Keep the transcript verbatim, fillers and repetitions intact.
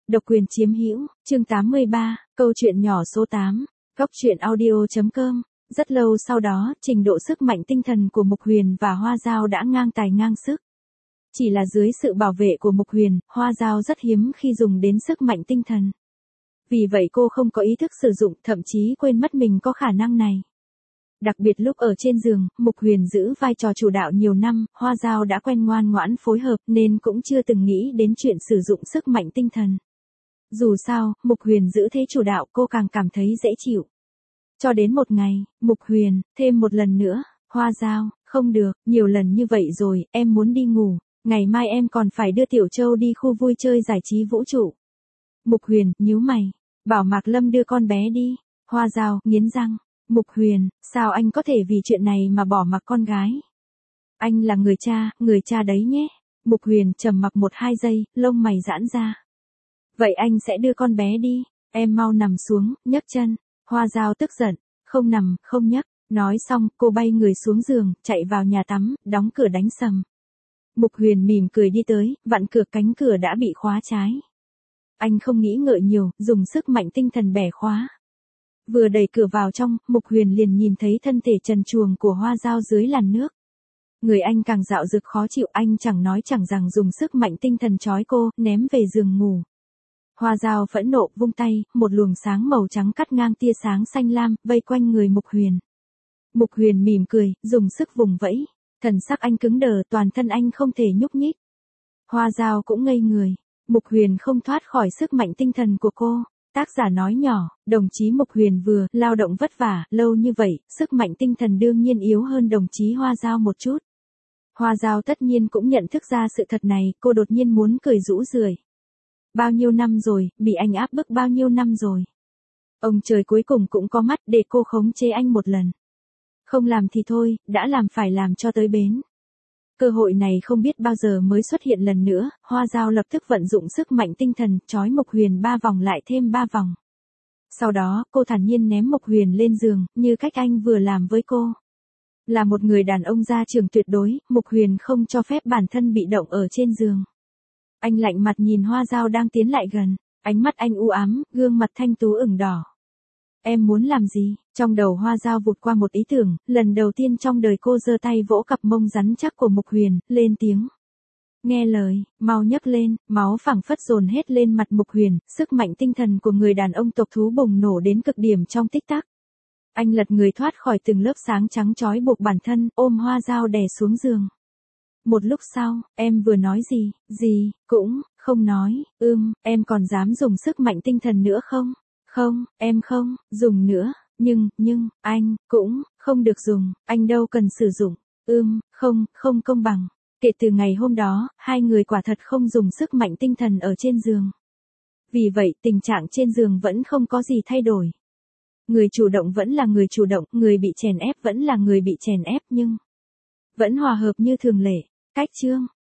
Độc quyền chiếm hữu, chương tám mươi ba, câu chuyện nhỏ số tám, góc truyện audio chấm com. Rất lâu sau đó, trình độ sức mạnh tinh thần của Mục Huyền và Hoa Dao đã ngang tài ngang sức. Chỉ là dưới sự bảo vệ của Mục Huyền, Hoa Dao rất hiếm khi dùng đến sức mạnh tinh thần. Vì vậy cô không có ý thức sử dụng, thậm chí quên mất mình có khả năng này. Đặc biệt lúc ở trên giường, Mục Huyền giữ vai trò chủ đạo nhiều năm, Hoa Dao đã quen ngoan ngoãn phối hợp nên cũng chưa từng nghĩ đến chuyện sử dụng sức mạnh tinh thần. Dù sao, Mục Huyền giữ thế chủ đạo cô càng cảm thấy dễ chịu. Cho đến một ngày, Mục Huyền, thêm một lần nữa, Hoa Dao, không được, nhiều lần như vậy rồi, em muốn đi ngủ, ngày mai em còn phải đưa Tiểu Châu đi khu vui chơi giải trí vũ trụ. Mục Huyền, nhíu mày, bảo Mạc Lâm đưa con bé đi. Hoa Dao, nghiến răng, Mục Huyền, sao anh có thể vì chuyện này mà bỏ mặc con gái? Anh là người cha, người cha đấy nhé. Mục Huyền trầm mặc một hai giây, lông mày giãn ra. Vậy anh sẽ đưa con bé đi, em mau nằm xuống, nhấc chân. Hoa Dao tức giận, không nằm, không nhấc. Nói xong, cô bay người xuống giường, chạy vào nhà tắm, đóng cửa đánh sầm. Mục Huyền mỉm cười đi tới, vặn cửa, cánh cửa đã bị khóa trái. Anh không nghĩ ngợi nhiều, dùng sức mạnh tinh thần bẻ khóa. Vừa đẩy cửa vào trong, Mục Huyền liền nhìn thấy thân thể trần truồng của Hoa Dao dưới làn nước. Người anh càng dạo dực khó chịu, anh chẳng nói chẳng rằng dùng sức mạnh tinh thần trói cô, ném về giường ngủ. Hoa Dao phẫn nộ vung tay, một luồng sáng màu trắng cắt ngang tia sáng xanh lam, vây quanh người Mục Huyền. Mục Huyền mỉm cười, dùng sức vùng vẫy. Thần sắc anh cứng đờ, toàn thân anh không thể nhúc nhích. Hoa Dao cũng ngây người. Mục Huyền không thoát khỏi sức mạnh tinh thần của cô. Tác giả nói nhỏ, đồng chí Mục Huyền vừa lao động vất vả, lâu như vậy, sức mạnh tinh thần đương nhiên yếu hơn đồng chí Hoa Dao một chút. Hoa Dao tất nhiên cũng nhận thức ra sự thật này, cô đột nhiên muốn cười rũ rượi. Bao nhiêu năm rồi, bị anh áp bức bao nhiêu năm rồi. Ông trời cuối cùng cũng có mắt để cô khống chế anh một lần. Không làm thì thôi, đã làm phải làm cho tới bến. Cơ hội này không biết bao giờ mới xuất hiện lần nữa, Hoa Dao lập tức vận dụng sức mạnh tinh thần, trói Mục Huyền ba vòng lại thêm ba vòng. Sau đó, cô thản nhiên ném Mục Huyền lên giường, như cách anh vừa làm với cô. Là một người đàn ông gia trưởng tuyệt đối, Mục Huyền không cho phép bản thân bị động ở trên giường. Anh lạnh mặt nhìn Hoa Dao đang tiến lại gần, ánh mắt anh u ám, gương mặt thanh tú ửng đỏ. Em muốn làm gì? Trong đầu Hoa Dao vụt qua một ý tưởng, lần đầu tiên trong đời cô giơ tay vỗ cặp mông rắn chắc của Mục Huyền, lên tiếng. Nghe lời, mau nhấc lên, máu phảng phất dồn hết lên mặt Mục Huyền, sức mạnh tinh thần của người đàn ông tộc thú bùng nổ đến cực điểm trong tích tắc. Anh lật người thoát khỏi từng lớp sáng trắng trói buộc bản thân, ôm Hoa Dao đè xuống giường. Một lúc sau, em vừa nói gì, gì, cũng, không nói, ưm, em còn dám dùng sức mạnh tinh thần nữa không? Không, em không, dùng nữa, nhưng, nhưng, anh, cũng, không được dùng, anh đâu cần sử dụng, ưm, không, không công bằng. Kể từ ngày hôm đó, hai người quả thật không dùng sức mạnh tinh thần ở trên giường. Vì vậy, tình trạng trên giường vẫn không có gì thay đổi. Người chủ động vẫn là người chủ động, người bị chèn ép vẫn là người bị chèn ép nhưng vẫn hòa hợp như thường lệ. Cách chương